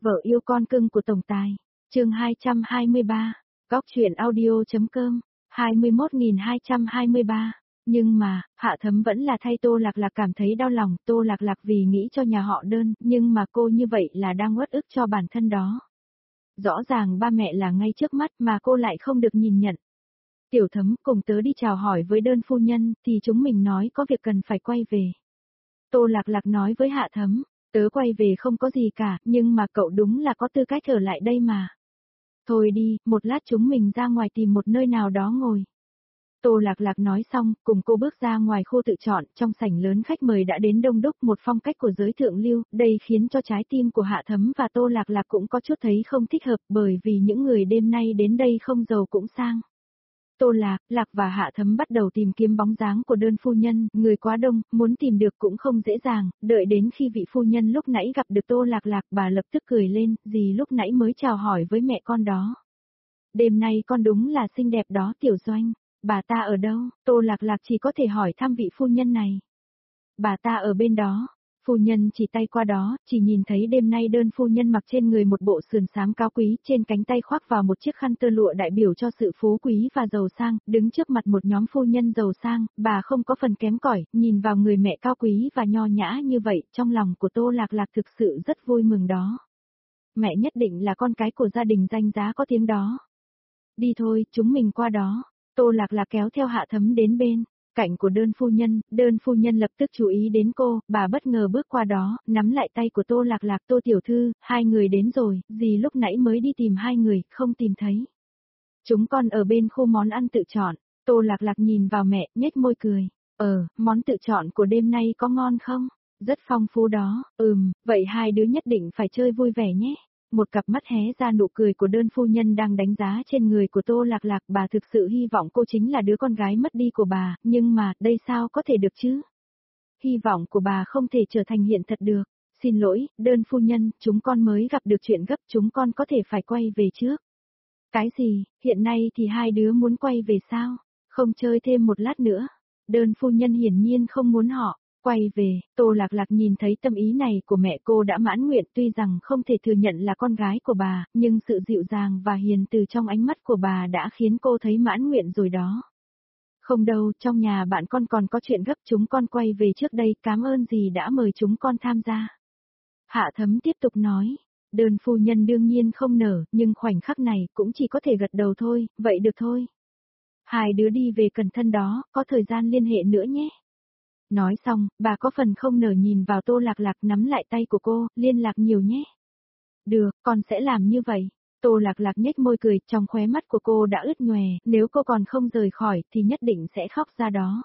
Vợ yêu con cưng của tổng tài. Chương 223. Góc truyện audio.com. 21.223. Nhưng mà, Hạ Thấm vẫn là thay Tô Lạc Lạc cảm thấy đau lòng, Tô Lạc Lạc vì nghĩ cho nhà họ Đơn, nhưng mà cô như vậy là đang uất ức cho bản thân đó. Rõ ràng ba mẹ là ngay trước mắt mà cô lại không được nhìn nhận. Tiểu Thấm, cùng tớ đi chào hỏi với Đơn phu nhân, thì chúng mình nói có việc cần phải quay về. Tô Lạc Lạc nói với Hạ Thấm, tớ quay về không có gì cả, nhưng mà cậu đúng là có tư cách ở lại đây mà. Thôi đi, một lát chúng mình ra ngoài tìm một nơi nào đó ngồi. Tô Lạc Lạc nói xong, cùng cô bước ra ngoài khu tự chọn, trong sảnh lớn khách mời đã đến đông đúc, một phong cách của giới thượng lưu, đây khiến cho trái tim của Hạ Thấm và Tô Lạc Lạc cũng có chút thấy không thích hợp, bởi vì những người đêm nay đến đây không giàu cũng sang. Tô Lạc Lạc và Hạ Thấm bắt đầu tìm kiếm bóng dáng của Đơn phu nhân, người quá đông, muốn tìm được cũng không dễ dàng, đợi đến khi vị phu nhân lúc nãy gặp được Tô Lạc Lạc, bà lập tức cười lên, dì lúc nãy mới chào hỏi với mẹ con đó. Đêm nay con đúng là xinh đẹp đó Tiểu Doanh, bà ta ở đâu? Tô Lạc Lạc chỉ có thể hỏi thăm vị phu nhân này. Bà ta ở bên đó. Phu nhân chỉ tay qua đó, chỉ nhìn thấy đêm nay Đơn phu nhân mặc trên người một bộ sườn xám cao quý, trên cánh tay khoác vào một chiếc khăn tơ lụa đại biểu cho sự phú quý và giàu sang, đứng trước mặt một nhóm phu nhân giàu sang, bà không có phần kém cỏi, nhìn vào người mẹ cao quý và nho nhã như vậy, trong lòng của Tô Lạc Lạc thực sự rất vui mừng đó. Mẹ nhất định là con cái của gia đình danh giá có tiếng đó. Đi thôi, chúng mình qua đó. Tô Lạc Lạc kéo theo Hạ Thấm đến bên cạnh của Đơn phu nhân lập tức chú ý đến cô, bà bất ngờ bước qua đó, nắm lại tay của Tô Lạc Lạc, Tô tiểu thư, hai người đến rồi, dì lúc nãy mới đi tìm hai người, không tìm thấy. Chúng con ở bên khu món ăn tự chọn, Tô Lạc Lạc nhìn vào mẹ, nhếch môi cười, món tự chọn của đêm nay có ngon không? Rất phong phú đó, vậy hai đứa nhất định phải chơi vui vẻ nhé. Một cặp mắt hé ra nụ cười của Đơn phu nhân đang đánh giá trên người của Tô Lạc Lạc, bà thực sự hy vọng cô chính là đứa con gái mất đi của bà, nhưng mà, đây sao có thể được chứ? Hy vọng của bà không thể trở thành hiện thật được. Xin lỗi, Đơn phu nhân, chúng con mới gặp được chuyện gấp, chúng con có thể phải quay về trước. Cái gì, hiện nay thì hai đứa muốn quay về sao? Không chơi thêm một lát nữa. Đơn phu nhân hiển nhiên không muốn họ quay về. Tô Lạc Lạc nhìn thấy tâm ý này của mẹ cô đã mãn nguyện, tuy rằng không thể thừa nhận là con gái của bà, nhưng sự dịu dàng và hiền từ trong ánh mắt của bà đã khiến cô thấy mãn nguyện rồi đó. Không đâu, trong nhà bạn con còn có chuyện gấp, chúng con quay về trước đây, cảm ơn dì đã mời chúng con tham gia. Hạ Thấm tiếp tục nói. Đơn phu nhân đương nhiên không nở, nhưng khoảnh khắc này cũng chỉ có thể gật đầu thôi, vậy được thôi. Hai đứa đi về cẩn thận đó, có thời gian liên hệ nữa nhé. Nói xong, bà có phần không nở nhìn vào Tô Lạc Lạc, nắm lại tay của cô, liên lạc nhiều nhé. Được, con sẽ làm như vậy. Tô Lạc Lạc nhếch môi cười, trong khóe mắt của cô đã ướt nhòe, nếu cô còn không rời khỏi thì nhất định sẽ khóc ra đó.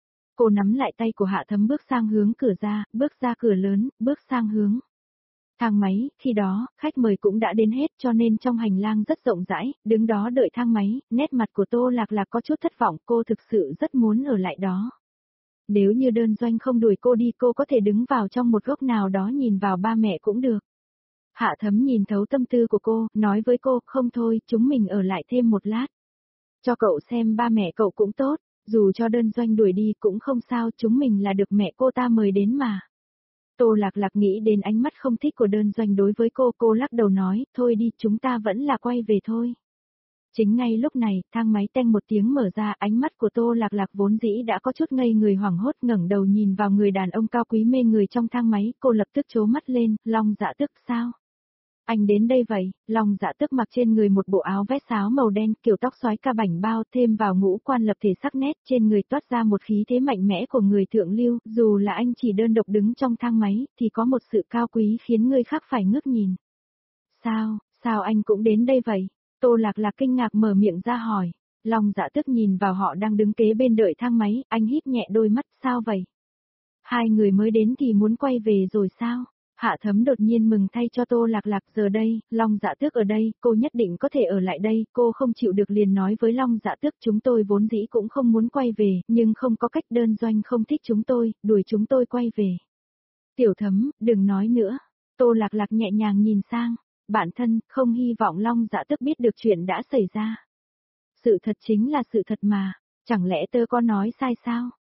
Cô nắm lại tay của Hạ Thấm bước sang hướng cửa ra, bước ra cửa lớn, bước sang hướng thang máy, khi đó, khách mời cũng đã đến hết cho nên trong hành lang rất rộng rãi, đứng đó đợi thang máy, nét mặt của Tô Lạc Lạc có chút thất vọng, cô thực sự rất muốn ở lại đó. Nếu như Đơn Doanh không đuổi cô đi, cô có thể đứng vào trong một góc nào đó nhìn vào ba mẹ cũng được. Hạ Thấm nhìn thấu tâm tư của cô, nói với cô, không thôi, chúng mình ở lại thêm một lát. Cho cậu xem ba mẹ cậu cũng tốt, dù cho Đơn Doanh đuổi đi cũng không sao, chúng mình là được mẹ cô ta mời đến mà. Tô Lạc Lạc nghĩ đến ánh mắt không thích của Đơn Doanh đối với cô lắc đầu nói, thôi đi, chúng ta vẫn là quay về thôi. Chính ngay lúc này, thang máy teng một tiếng mở ra, ánh mắt của Tô Lạc Lạc vốn dĩ đã có chút ngây người hoảng hốt, ngẩng đầu nhìn vào người đàn ông cao quý mê người trong thang máy, cô lập tức trố mắt lên, Long Dạ Tức sao? Anh đến đây vậy? Long Dạ Tức mặc trên người một bộ áo vest sáo màu đen, kiểu tóc xoái ca bảnh bao, thêm vào ngũ quan lập thể sắc nét, trên người toát ra một khí thế mạnh mẽ của người thượng lưu, dù là anh chỉ đơn độc đứng trong thang máy, thì có một sự cao quý khiến người khác phải ngước nhìn. Sao anh cũng đến đây vậy? Tô Lạc Lạc kinh ngạc mở miệng ra hỏi. Long Dạ Tức nhìn vào họ đang đứng kế bên đợi thang máy, anh híp nhẹ đôi mắt, sao vậy? Hai người mới đến thì muốn quay về rồi sao? Hạ Thấm đột nhiên mừng thay cho Tô Lạc Lạc, giờ đây, Long Dạ Tước ở đây, cô nhất định có thể ở lại đây, cô không chịu được liền nói với Long Dạ Tước, chúng tôi vốn dĩ cũng không muốn quay về, nhưng không có cách, Đơn Doanh không thích chúng tôi, đuổi chúng tôi quay về. Tiểu Thấm, đừng nói nữa. Tô Lạc Lạc nhẹ nhàng nhìn sang. Bản thân, không hy vọng Long Dạ Tức biết được chuyện đã xảy ra. Sự thật chính là sự thật mà, chẳng lẽ tớ có nói sai sao?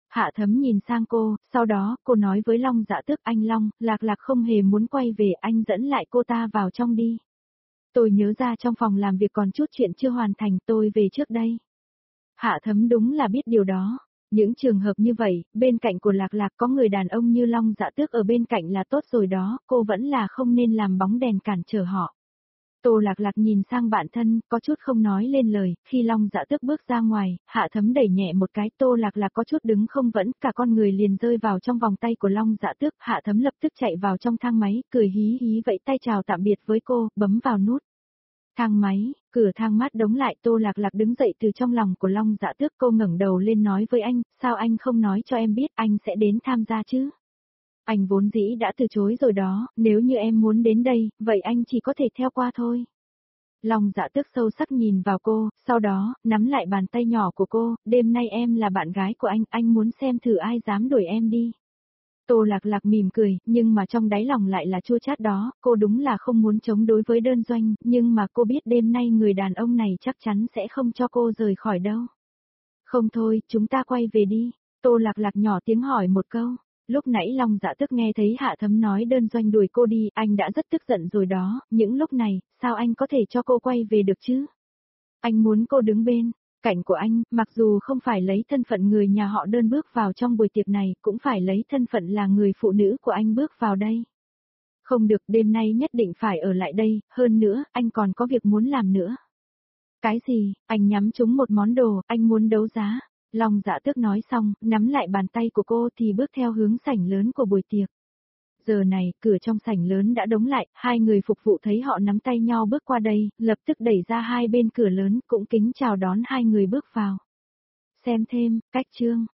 Hạ Thấm nhìn sang cô, sau đó cô nói với Long Dạ Tước, anh Long, Lạc Lạc không hề muốn quay về, anh dẫn lại cô ta vào trong đi. Tôi nhớ ra trong phòng làm việc còn chút chuyện chưa hoàn thành, tôi về trước đây. Hạ Thấm đúng là biết điều đó. Những trường hợp như vậy, bên cạnh của Lạc Lạc có người đàn ông như Long Dạ Tước ở bên cạnh là tốt rồi đó, cô vẫn là không nên làm bóng đèn cản trở họ. Tô Lạc Lạc nhìn sang bạn thân, có chút không nói lên lời, khi Long Dạ Tước bước ra ngoài, Hạ Thấm đẩy nhẹ một cái, Tô Lạc Lạc có chút đứng không vững, cả con người liền rơi vào trong vòng tay của Long Dạ Tước, Hạ Thấm lập tức chạy vào trong thang máy, cười hí hí vẫy tay chào tạm biệt với cô, bấm vào nút. Thang máy, cửa thang mát đóng lại, Tô Lạc Lạc đứng dậy từ trong lòng của Long Dạ Tước, cô ngẩng đầu lên nói với anh, sao anh không nói cho em biết anh sẽ đến tham gia chứ? Anh vốn dĩ đã từ chối rồi đó, nếu như em muốn đến đây, vậy anh chỉ có thể theo qua thôi. Long Dạ Tước sâu sắc nhìn vào cô, sau đó, nắm lại bàn tay nhỏ của cô, đêm nay em là bạn gái của anh muốn xem thử ai dám đuổi em đi. Tô Lạc Lạc mỉm cười, nhưng mà trong đáy lòng lại là chua chát đó, cô đúng là không muốn chống đối với đơn doanh, nhưng mà cô biết đêm nay người đàn ông này chắc chắn sẽ không cho cô rời khỏi đâu. Không thôi, chúng ta quay về đi. Tô Lạc Lạc nhỏ tiếng hỏi một câu. Lúc nãy Long Dạ Tước nghe thấy Hạ Thấm nói đơn doanh đuổi cô đi, anh đã rất tức giận rồi đó, những lúc này, sao anh có thể cho cô quay về được chứ? Anh muốn cô đứng bên cạnh của anh, mặc dù không phải lấy thân phận người nhà họ đơn bước vào trong buổi tiệc này, cũng phải lấy thân phận là người phụ nữ của anh bước vào đây. Không được, đêm nay nhất định phải ở lại đây, hơn nữa, anh còn có việc muốn làm nữa. Cái gì, anh nhắm trúng một món đồ, anh muốn đấu giá. Long Dạ Tước nói xong, nắm lại bàn tay của cô thì bước theo hướng sảnh lớn của buổi tiệc. Giờ này, cửa trong sảnh lớn đã đóng lại, hai người phục vụ thấy họ nắm tay nhau bước qua đây, lập tức đẩy ra hai bên cửa lớn, cũng kính chào đón hai người bước vào. Xem thêm, cách chương.